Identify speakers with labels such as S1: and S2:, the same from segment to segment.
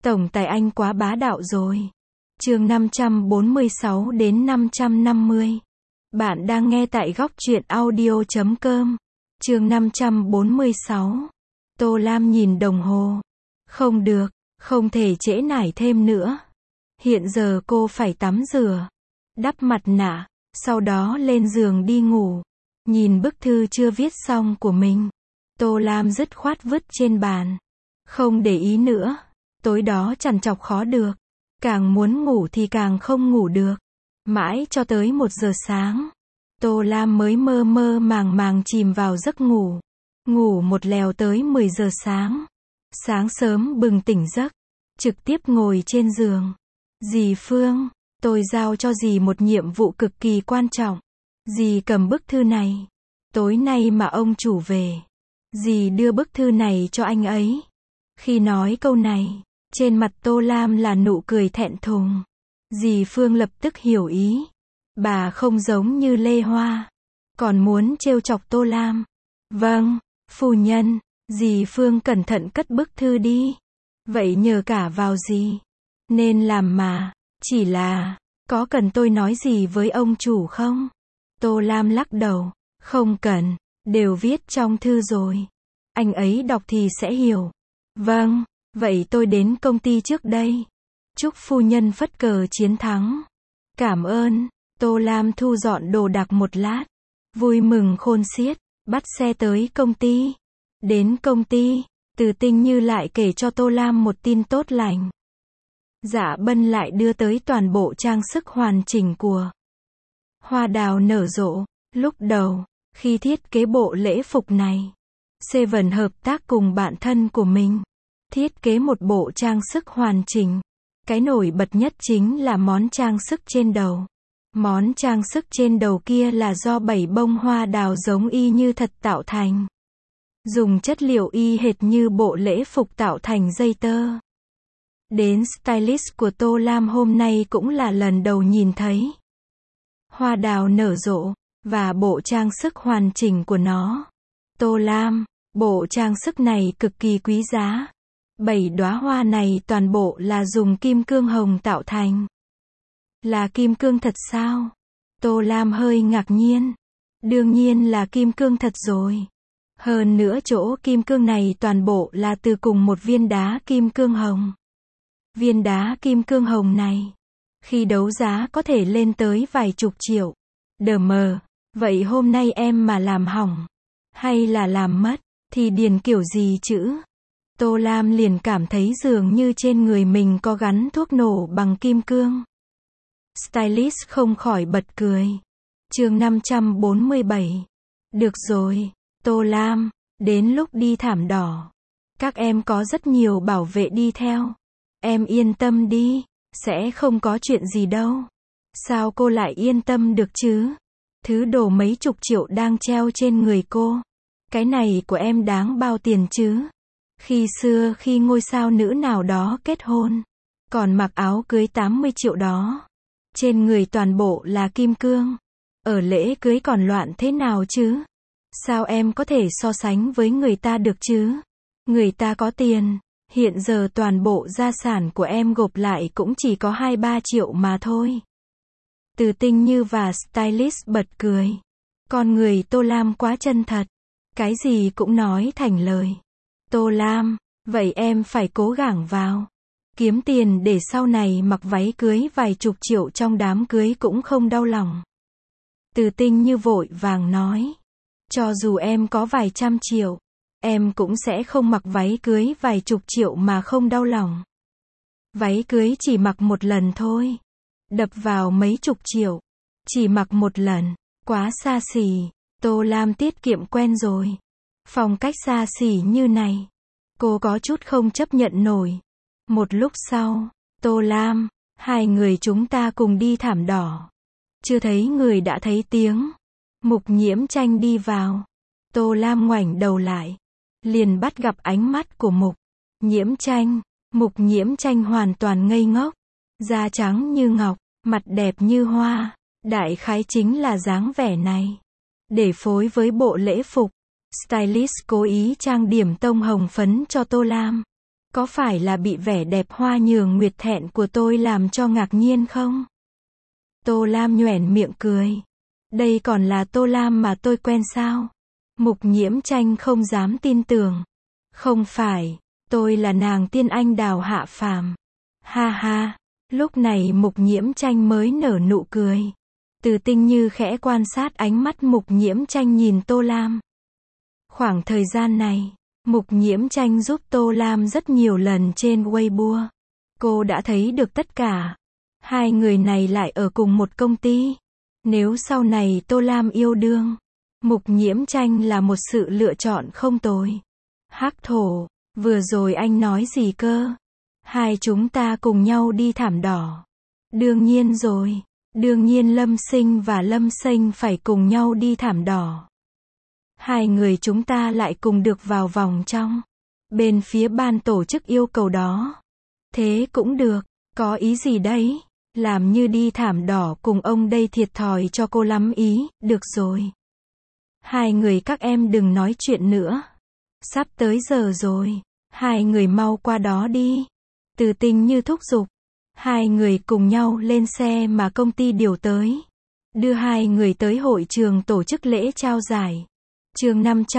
S1: Tổng tài anh quá bá đạo rồi. Chương 546 đến 550. Bạn đang nghe tại góc truyện audio.com. Chương 546. Tô Lam nhìn đồng hồ. Không được, không thể trễ nải thêm nữa. Hiện giờ cô phải tắm rửa, đắp mặt nạ, sau đó lên giường đi ngủ. Nhìn bức thư chưa viết xong của mình, Tô Lam dứt khoát vứt trên bàn. Không để ý nữa. Tối đó trằn trọc khó được. Càng muốn ngủ thì càng không ngủ được. Mãi cho tới 1 giờ sáng, Tô Lam mới mơ mơ màng màng chìm vào giấc ngủ. Ngủ một lèo tới 10 giờ sáng. Sáng sớm bừng tỉnh giấc, trực tiếp ngồi trên giường. Dì Phương, tôi giao cho dì một nhiệm vụ cực kỳ quan trọng. Dì cầm bức thư này. Tối nay mà ông chủ về, dì đưa bức thư này cho anh ấy. Khi nói câu này, trên mặt Tô Lam là nụ cười thẹn thùng. Dì Phương lập tức hiểu ý. Bà không giống như Lê Hoa, còn muốn trêu chọc Tô Lam. Vâng, phu nhân. Dì Phương cẩn thận cất bức thư đi. Vậy nhờ cả vào dì. Nên làm mà. Chỉ là, có cần tôi nói gì với ông chủ không? Tô Lam lắc đầu. Không cần, đều viết trong thư rồi. Anh ấy đọc thì sẽ hiểu. Vâng, vậy tôi đến công ty trước đây. Chúc phu nhân phất cờ chiến thắng. Cảm ơn. Tô Lam thu dọn đồ đạc một lát. Vui mừng khôn xiết, bắt xe tới công ty. Đến công ty, Từ Tinh Như lại kể cho Tô Lam một tin tốt lành. Dạ Bân lại đưa tới toàn bộ trang sức hoàn chỉnh của Hoa Đào nở rộ. Lúc đầu, khi thiết kế bộ lễ phục này, Seven hợp tác cùng bạn thân của mình, thiết kế một bộ trang sức hoàn chỉnh. Cái nổi bật nhất chính là món trang sức trên đầu. Món trang sức trên đầu kia là do 7 bông hoa đào giống y như thật tạo thành. Dùng chất liệu y hệt như bộ lễ phục tạo thành dây tơ. Đến stylist của Tô Lam hôm nay cũng là lần đầu nhìn thấy hoa đào nở rộ, và bộ trang sức hoàn chỉnh của nó. Tô Lam, bộ trang sức này cực kỳ quý giá. 7 đóa hoa này toàn bộ là dùng kim cương hồng tạo thành. Là kim cương thật sao? Tô Lam hơi ngạc nhiên. Đương nhiên là kim cương thật rồi. Hơn nữa chỗ kim cương này toàn bộ là từ cùng một viên đá kim cương hồng. Viên đá kim cương hồng này, khi đấu giá có thể lên tới vài chục triệu. Đờ mờ, vậy hôm nay em mà làm hỏng, hay là làm mất, thì điền kiểu gì chữ? Tô Lam liền cảm thấy dường như trên người mình có gắn thuốc nổ bằng kim cương. Stylist không khỏi bật cười. Chương 547. Được rồi, Tô Lam, đến lúc đi thảm đỏ, các em có rất nhiều bảo vệ đi theo. Em yên tâm đi, sẽ không có chuyện gì đâu. Sao cô lại yên tâm được chứ? Thứ đồ mấy chục triệu đang treo trên người cô. Cái này của em đáng bao tiền chứ? Khi xưa khi ngôi sao nữ nào đó kết hôn, còn mặc áo cưới 80 triệu đó. Trên người toàn bộ là kim cương. Ở lễ cưới còn loạn thế nào chứ? Sao em có thể so sánh với người ta được chứ? Người ta có tiền. Hiện giờ toàn bộ gia sản của em gộp lại cũng chỉ có 2-3 triệu mà thôi. Từ Tinh Như và stylist bật cười. Con người Tô Lam quá chân thật. Cái gì cũng nói thành lời. Tô Lam, vậy em phải cố gắng vào. Kiếm tiền để sau này mặc váy cưới vài chục triệu trong đám cưới cũng không đau lòng. Từ Tinh Như vội vàng nói. Cho dù em có vài trăm triệu, em cũng sẽ không mặc váy cưới vài chục triệu mà không đau lòng. Váy cưới chỉ mặc một lần thôi. Đập vào mấy chục triệu. Chỉ mặc một lần. Quá xa xỉ. Tô Lam tiết kiệm quen rồi. Phong cách xa xỉ như này, cô có chút không chấp nhận nổi. Một lúc sau, Tô Lam, hai người chúng ta cùng đi thảm đỏ. Chưa thấy người đã thấy tiếng. Mục Nhiễm Tranh đi vào. Tô Lam ngoảnh đầu lại, liền bắt gặp ánh mắt của Mục Nhiễm Tranh. Mục Nhiễm Tranh hoàn toàn ngây ngốc. Da trắng như ngọc, mặt đẹp như hoa. Đại khái chính là dáng vẻ này. Để phối với bộ lễ phục, stylist cố ý trang điểm tông hồng phấn cho Tô Lam. Có phải là bị vẻ đẹp hoa nhường nguyệt thẹn của tôi làm cho ngạc nhiên không? Tô Lam nhoẻn miệng cười. Đây còn là Tô Lam mà tôi quen sao? Mục Nhiễm Tranh không dám tin tưởng. Không phải, tôi là nàng tiên anh đào hạ phàm. Ha ha, lúc này Mục Nhiễm Tranh mới nở nụ cười. Từ Tinh Như khẽ quan sát ánh mắt Mục Nhiễm Tranh nhìn Tô Lam. Khoảng thời gian này, Mục Nhiễm Tranh giúp Tô Lam rất nhiều lần trên Weibo. Cô đã thấy được tất cả. Hai người này lại ở cùng một công ty. Nếu sau này Tô Lam yêu đương, Mục Nhiễm Tranh là một sự lựa chọn không tồi. Hắc Thổ, vừa rồi anh nói gì cơ? Hai chúng ta cùng nhau đi thảm đỏ. Đương nhiên rồi, đương nhiên Lâm Sinh và Lâm Sinh phải cùng nhau đi thảm đỏ. Hai người chúng ta lại cùng được vào vòng trong. Bên phía ban tổ chức yêu cầu đó. Thế cũng được, có ý gì đấy? Làm như đi thảm đỏ cùng ông đây thiệt thòi cho cô lắm ý, được rồi. Hai người các em đừng nói chuyện nữa. Sắp tới giờ rồi, hai người mau qua đó đi. Từ Tinh Như thúc giục. Hai người cùng nhau lên xe mà công ty điều tới. Đưa hai người tới hội trường tổ chức lễ trao giải. Chương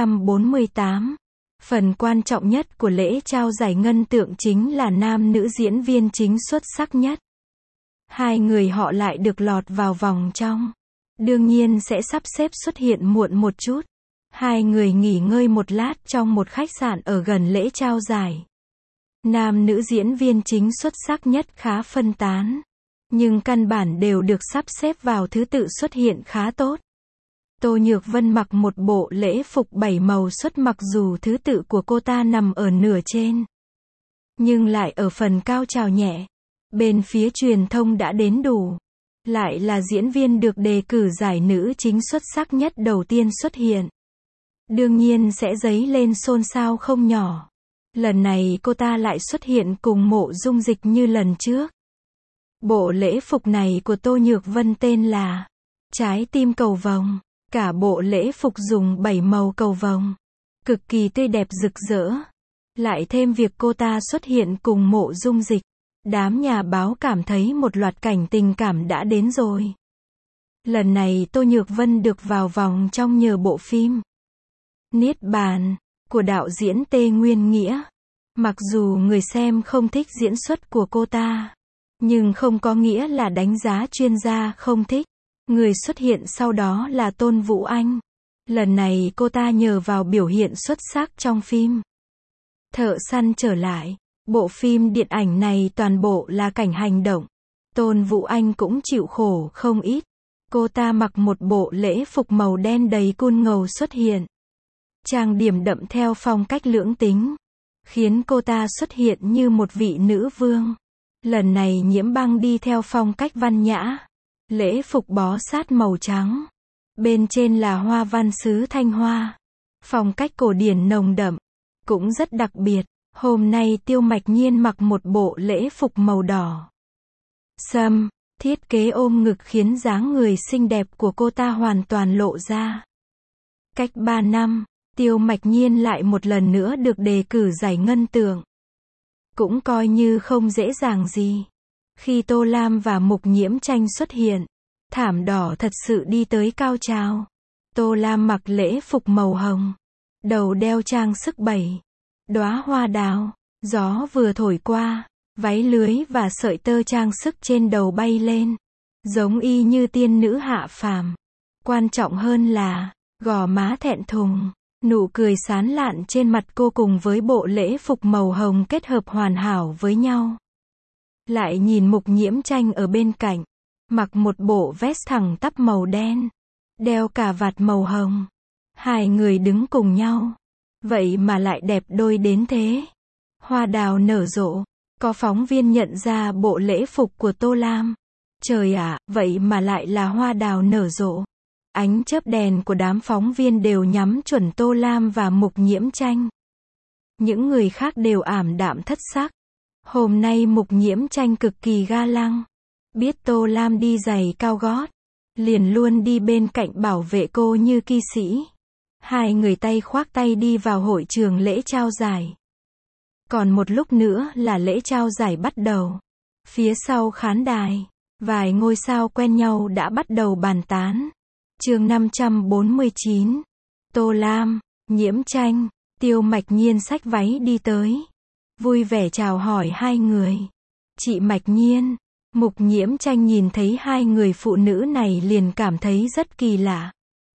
S1: 548. Phần quan trọng nhất của lễ trao giải ngân tượng chính là nam nữ diễn viên chính xuất sắc nhất. Hai người họ lại được lọt vào vòng trong. Đương nhiên sẽ sắp xếp xuất hiện muộn một chút. Hai người nghỉ ngơi một lát trong một khách sạn ở gần lễ trao giải. Nam nữ diễn viên chính xuất sắc nhất khá phân tán. Nhưng căn bản đều được sắp xếp vào thứ tự xuất hiện khá tốt. Tô Nhược Vân mặc một bộ lễ phục 7 màu xuất mặc dù thứ tự của cô ta nằm ở nửa trên. Nhưng lại ở phần cao trào nhẹ. Bên phía truyền thông đã đến đủ. Lại là diễn viên được đề cử giải nữ chính xuất sắc nhất đầu tiên xuất hiện. Đương nhiên sẽ dấy lên xôn xao không nhỏ. Lần này cô ta lại xuất hiện cùng Mộ Dung Dịch như lần trước. Bộ lễ phục này của Tô Nhược Vân tên là Trái tim cầu vồng. Cả bộ lễ phục dùng 7 màu cầu vồng. Cực kỳ tươi đẹp rực rỡ. Lại thêm việc cô ta xuất hiện cùng Mộ Dung Dịch. Đám nhà báo cảm thấy một loạt cảnh tình cảm đã đến rồi. Lần này Tô Nhược Vân được vào vòng trong nhờ bộ phim Niết Bàn của đạo diễn Tê Nguyên Nghĩa. Mặc dù người xem không thích diễn xuất của cô ta, nhưng không có nghĩa là đánh giá chuyên gia không thích. Người xuất hiện sau đó là Tôn Vũ Anh. Lần này cô ta nhờ vào biểu hiện xuất sắc trong phim Thợ Săn Trở Lại. Bộ phim điện ảnh này toàn bộ là cảnh hành động. Tôn Vũ Anh cũng chịu khổ không ít. Cô ta mặc một bộ lễ phục màu đen đầy cun ngầu xuất hiện. Trang điểm đậm theo phong cách lưỡng tính. Khiến cô ta xuất hiện như một vị nữ vương. Lần này Nhiễm Băng đi theo phong cách văn nhã. Lễ phục bó sát màu trắng. Bên trên là hoa văn sứ Thanh Hoa. Phong cách cổ điển nồng đậm. Cũng rất đặc biệt. Hôm nay Tiêu Mạch Nhiên mặc một bộ lễ phục màu đỏ sẫm, thiết kế ôm ngực khiến dáng người xinh đẹp của cô ta hoàn toàn lộ ra. Cách 3 năm, Tiêu Mạch Nhiên lại một lần nữa được đề cử giải ngân tượng. Cũng coi như không dễ dàng gì. Khi Tô Lam và Mục Nhiễm Tranh xuất hiện, thảm đỏ thật sự đi tới cao trào. Tô Lam mặc lễ phục màu hồng, đầu đeo trang sức 7 đóa hoa đào, gió vừa thổi qua, váy lưới và sợi tơ trang sức trên đầu bay lên, giống y như tiên nữ hạ phàm. Quan trọng hơn là, gò má thẹn thùng, nụ cười sán lạn trên mặt cô cùng với bộ lễ phục màu hồng kết hợp hoàn hảo với nhau. Lại nhìn Mục Nhiễm Tranh ở bên cạnh, mặc một bộ vest thẳng tắp màu đen, đeo cà vạt màu hồng. Hai người đứng cùng nhau. Vậy mà lại đẹp đôi đến thế. Hoa đào nở rộ. Có phóng viên nhận ra bộ lễ phục của Tô Lam. Trời ạ, vậy mà lại là hoa đào nở rộ. Ánh chớp đèn của đám phóng viên đều nhắm chuẩn Tô Lam và Mục Nhiễm Tranh. Những người khác đều ảm đạm thất sắc. Hôm nay Mục Nhiễm Tranh cực kỳ ga lăng. Biết Tô Lam đi giày cao gót, liền luôn đi bên cạnh bảo vệ cô như kỵ sĩ. Hai người tay khoác tay đi vào hội trường lễ trao giải. Còn một lúc nữa là lễ trao giải bắt đầu. Phía sau khán đài, vài ngôi sao quen nhau đã bắt đầu bàn tán. Chương 549. Tô Lam, Nhiễm Tranh, Tiêu Mạch Nhiên xách váy đi tới. Vui vẻ chào hỏi hai người. Chị Mạch Nhiên, Mục Nhiễm Tranh nhìn thấy hai người phụ nữ này liền cảm thấy rất kỳ lạ.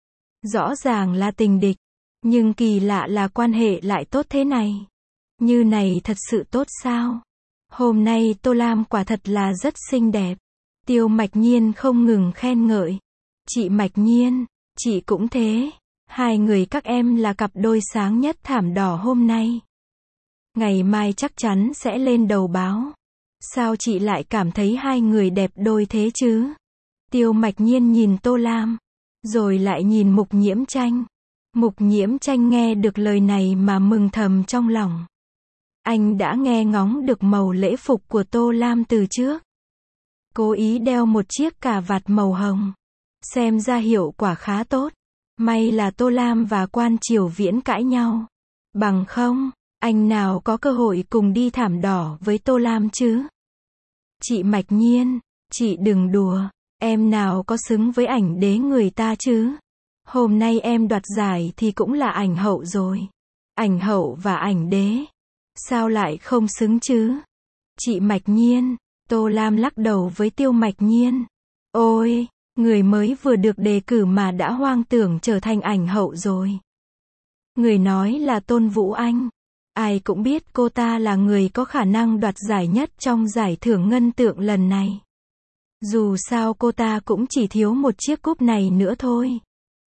S1: Rõ ràng là tình địch, nhưng kỳ lạ là quan hệ lại tốt thế này. Như này thật sự tốt sao? Hôm nay Tô Lam quả thật là rất xinh đẹp. Tiêu Mạch Nhiên không ngừng khen ngợi. Chị Mạch Nhiên, chị cũng thế. Hai người các em là cặp đôi sáng nhất thảm đỏ hôm nay. Ngày mai chắc chắn sẽ lên đầu báo. Sao chị lại cảm thấy hai người đẹp đôi thế chứ? Tiêu Mạch Nhiên nhìn Tô Lam, rồi lại nhìn Mục Nhiễm Tranh. Mục Nhiễm Tranh nghe được lời này mà mừng thầm trong lòng. Anh đã nghe ngóng được màu lễ phục của Tô Lam từ trước. Cố ý đeo một chiếc cà vạt màu hồng. Xem ra hiệu quả khá tốt. May là Tô Lam và Quan Triều Viễn cãi nhau. Bằng không, anh nào có cơ hội cùng đi thảm đỏ với Tô Lam chứ? Chị Mạch Nhiên, chị đừng đùa. Em nào có xứng với ảnh đế người ta chứ? Hôm nay em đoạt giải thì cũng là ảnh hậu rồi. Ảnh hậu và ảnh đế. Sao lại không xứng chứ? Chị Mạch Nhiên, Tô Lam lắc đầu với Tiêu Mạch Nhiên. Ôi, người mới vừa được đề cử mà đã hoang tưởng trở thành ảnh hậu rồi. Người nói là Tôn Vũ Anh. Ai cũng biết cô ta là người có khả năng đoạt giải nhất trong giải thưởng ngân tượng lần này. Dù sao cô ta cũng chỉ thiếu một chiếc cúp này nữa thôi.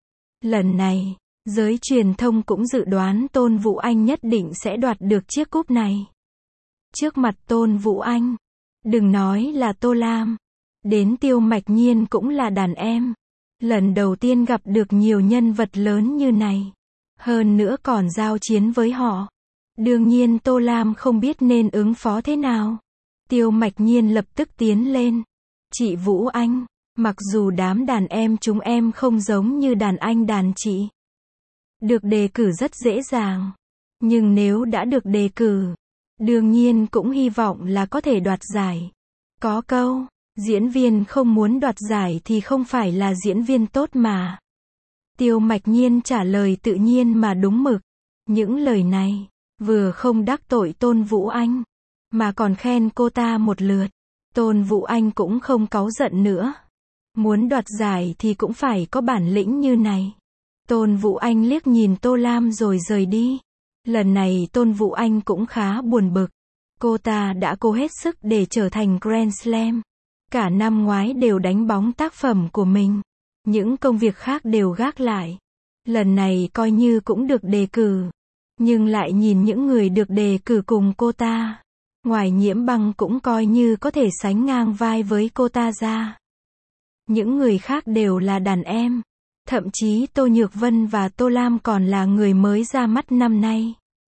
S1: Lần này, giới truyền thông cũng dự đoán Tôn Vũ Anh nhất định sẽ đoạt được chiếc cúp này. Trước mặt Tôn Vũ Anh, đừng nói là Tô Lam, đến Tiêu Mạch Nhiên cũng là đàn em. Lần đầu tiên gặp được nhiều nhân vật lớn như này. Hơn nữa còn giao chiến với họ. Đương nhiên Tô Lam không biết nên ứng phó thế nào. Tiêu Mạch Nhiên lập tức tiến lên. Chị Vũ Anh, mặc dù đám đàn em chúng em không giống như đàn anh đàn chị. Được đề cử rất dễ dàng. Nhưng nếu đã được đề cử, đương nhiên cũng hy vọng là có thể đoạt giải. Có câu, diễn viên không muốn đoạt giải thì không phải là diễn viên tốt mà. Tiêu Mạch Nhiên trả lời tự nhiên mà đúng mực. Những lời này, vừa không đắc tội Tôn Vũ Anh, mà còn khen cô ta một lượt. Tôn Vũ Anh cũng không cáu giận nữa. Muốn đoạt giải thì cũng phải có bản lĩnh như này. Tôn Vũ Anh liếc nhìn Tô Lam rồi rời đi. Lần này Tôn Vũ Anh cũng khá buồn bực. Cô ta đã cố hết sức để trở thành Grand Slam. Cả năm ngoái đều đánh bóng tác phẩm của mình. Những công việc khác đều gác lại. Lần này coi như cũng được đề cử. Nhưng lại nhìn những người được đề cử cùng cô ta. Ngoài Nhiễm Băng cũng coi như có thể sánh ngang vai với cô ta ra. Những người khác đều là đàn em. Thậm chí Tô Nhược Vân và Tô Lam còn là người mới ra mắt năm nay.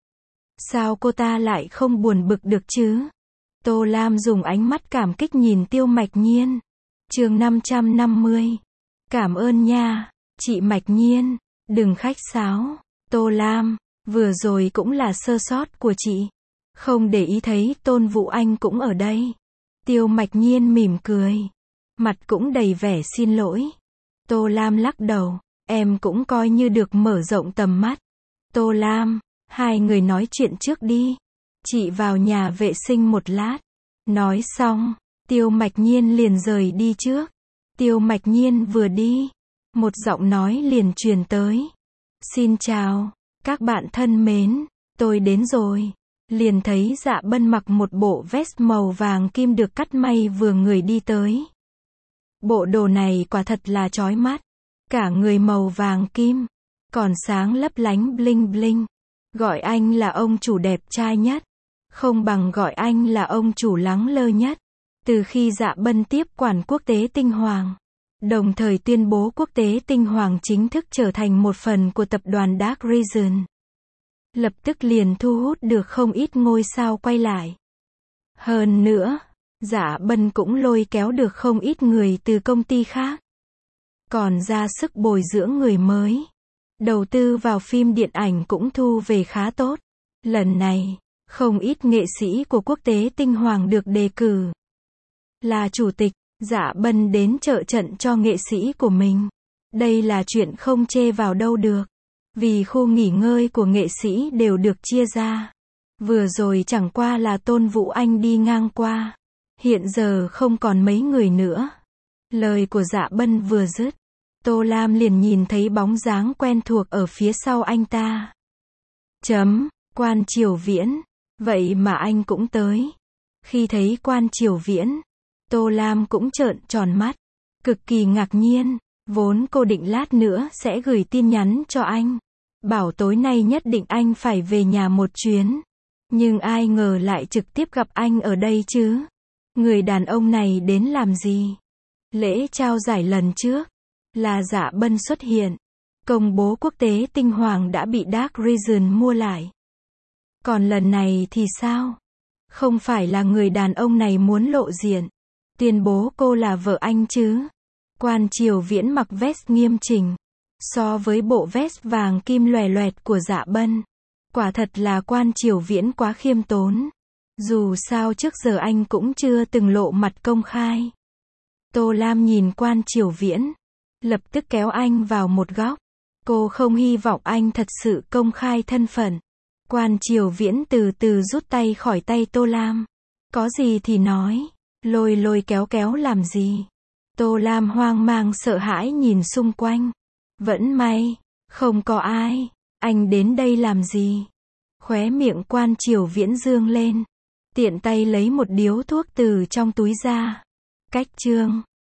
S1: Sao cô ta lại không buồn bực được chứ? Tô Lam dùng ánh mắt cảm kích nhìn Tiêu Mạch Nhiên. Chương 550. Cảm ơn nha, chị Mạch Nhiên. Đừng khách sáo. Tô Lam, vừa rồi cũng là sơ sót của chị. Không để ý thấy Tôn Vũ Anh cũng ở đây. Tiêu Mạch Nhiên mỉm cười. Mặt cũng đầy vẻ xin lỗi. Tô Lam lắc đầu. Em cũng coi như được mở rộng tầm mắt. Tô Lam, hai người nói chuyện trước đi. Chị vào nhà vệ sinh một lát. Nói xong, Tiêu Mạch Nhiên liền rời đi trước. Tiêu Mạch Nhiên vừa đi, một giọng nói liền truyền tới. Xin chào, các bạn thân mến, tôi đến rồi. Liền thấy Dạ Bân mặc một bộ vest màu vàng kim được cắt may vừa người đi tới. Bộ đồ này quả thật là chói mắt. Cả người màu vàng kim, còn sáng lấp lánh bling bling. Gọi anh là ông chủ đẹp trai nhất. Không bằng gọi anh là ông chủ lắng lơ nhất. Từ khi Dạ Bân tiếp quản quốc tế tinh hoàng, đồng thời tuyên bố quốc tế tinh hoàng chính thức trở thành một phần của tập đoàn Dark Region. Lập tức liền thu hút được không ít ngôi sao quay lại. Hơn nữa, Dạ Bân cũng lôi kéo được không ít người từ công ty khác. Còn ra sức bồi dưỡng người mới. Đầu tư vào phim điện ảnh cũng thu về khá tốt. Lần này, Không ít nghệ sĩ của quốc tế tinh hoàng được đề cử là chủ tịch. Dạ Bân đến trợ trận cho nghệ sĩ của mình. Đây là chuyện không chê vào đâu được. Vì khu nghỉ ngơi của nghệ sĩ đều được chia ra. Vừa rồi chẳng qua là Tôn Vũ Anh đi ngang qua. Hiện giờ không còn mấy người nữa. Lời của Dạ Bân vừa dứt, Tô Lam liền nhìn thấy bóng dáng quen thuộc ở phía sau anh ta. Quan Triều Viễn. Vậy mà anh cũng tới. Khi thấy Quan Triều Viễn, Tô Lam cũng trợn tròn mắt. Cực kỳ ngạc nhiên. Vốn cô định lát nữa sẽ gửi tin nhắn cho anh. Bảo tối nay nhất định anh phải về nhà một chuyến. Nhưng ai ngờ lại trực tiếp gặp anh ở đây chứ. Người đàn ông này đến làm gì? Lễ trao giải lần trước là Dạ Bân xuất hiện. Công bố quốc tế tinh hoàng đã bị Dark Region mua lại. Còn lần này thì sao? Không phải là người đàn ông này muốn lộ diện, tuyên bố cô là vợ anh chứ? Quan Triều Viễn mặc vest nghiêm chỉnh. So với bộ vest vàng kim lòe loẹt của Dạ Bân, quả thật là Quan Triều Viễn quá khiêm tốn. Dù sao trước giờ anh cũng chưa từng lộ mặt công khai. Tô Lam nhìn Quan Triều Viễn, lập tức kéo anh vào một góc. Cô không hy vọng anh thật sự công khai thân phận. Quan Triều Viễn từ từ rút tay khỏi tay Tô Lam. Có gì thì nói, lôi lôi kéo kéo làm gì? Tô Lam hoang mang sợ hãi nhìn xung quanh. Vẫn may, không có ai. Anh đến đây làm gì? Khóe miệng Quan Triều Viễn dương lên. Tiện tay lấy một điếu thuốc từ trong túi ra. Cách chương